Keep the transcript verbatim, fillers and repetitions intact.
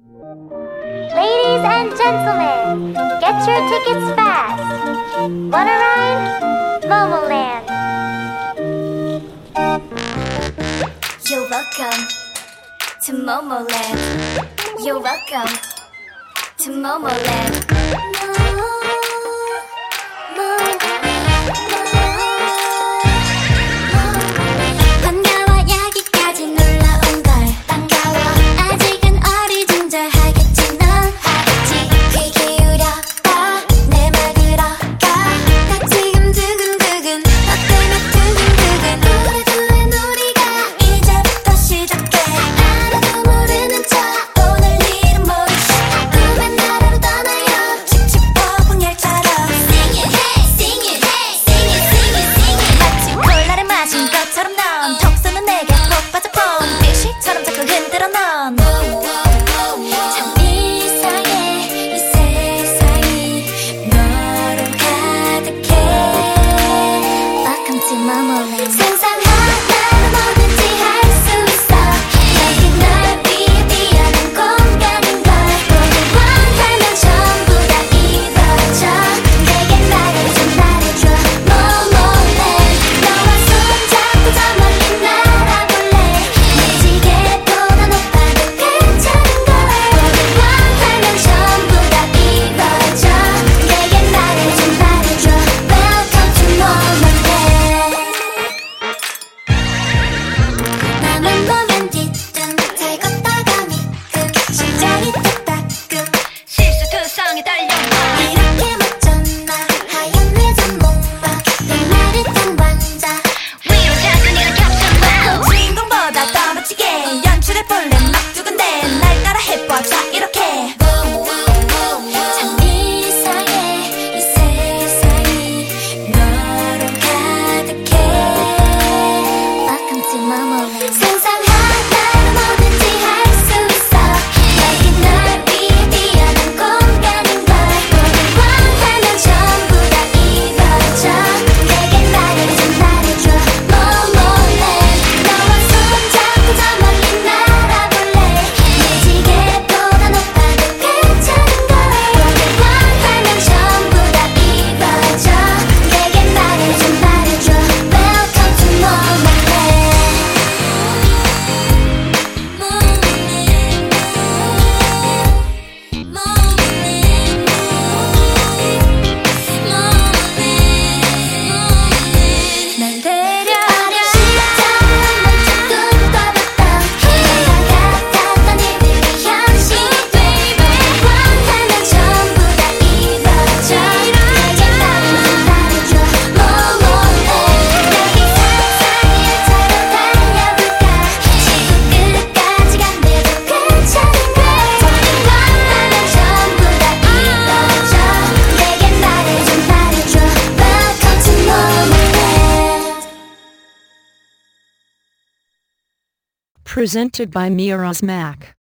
Ladies and gentlemen, get your tickets fast. Wanna ride? Momoland. You're welcome to Momoland. You're welcome to Momoland. 반가워 여기까지 놀러온 걸 반가워 아직은 어리둥절하겠지 넌 알았지 귀 기울여봐 내 말 들어가 나 지금 두근두근 너 때문에 두근두근 오래도의 놀이가 이제부터 시작해 알아도 모르는 척 오늘 일은 모르시 꿈의 나라로 떠나요 칙칙 폭풍열처럼 Sing it hey sing it hey sing it sing it sing it 마치 콜라를 마신 것처럼 넌 톡 쏘는 내게 푹 빠져 본 빛이처럼 자꾸 흔들어 넌 참 이상해 이 세상이 너로 가득해 Welcome to Momoland 상상하면 뭐든지 할 수 있어 여긴 널 위해 뛰어난 공간인 걸 보길 원하면 전부 다 이루어져 내게 말을 좀 말해줘 Momoland 너와 손잡고 저 멀리 날아볼래 내 지게보다 높아도 괜찮은 걸 보길 원하면 전부 다 이루어져 내게 말을 좀 말해줘 Welcome to Momoland 나만 보면 뒤뚱 잘 걷다가 미끈 심장이 뚝딱끔 실수투성이 달려와 이렇게 멋졌나 하얀 내전 목마 내 말을 딴 왕자 위로 작은이라 겹쳐봐 주인공보다 더 멋지게 연출해볼래 막 두근대 날 따라 해봐 자 이렇게 참 이상해 이 세상이 너로 가득해 Welcome to Momoland 상상하면 뭐든지 할 수 있어 여긴 널 위해 뛰어난 공간인 걸 보길 원하면 전부 다 이루어져 내게 말을 좀 말해줘 Momoland 너와 손잡고 저 멀리 날아볼래 내 지게보다 높아도 괜찮은 걸 보길 원하면 전부 다 이루어져 내게 말을 좀 말해줘 Welcome to Momoland 날 데려가 시작은 먼저 꿈꿔봤던 내가 같았던 일들이 현실이 되고 원하면 전부 다 이루어져 내게 말을 좀 말해줘 Momoland 여기 상상의 일차로 달려볼까 지구 끝까지 간대도 괜찮은 걸 보길 원하면 전부 다 이루어져 내게 말을 좀 말해줘 Welcome to Momoland Presented by Miraz Mac.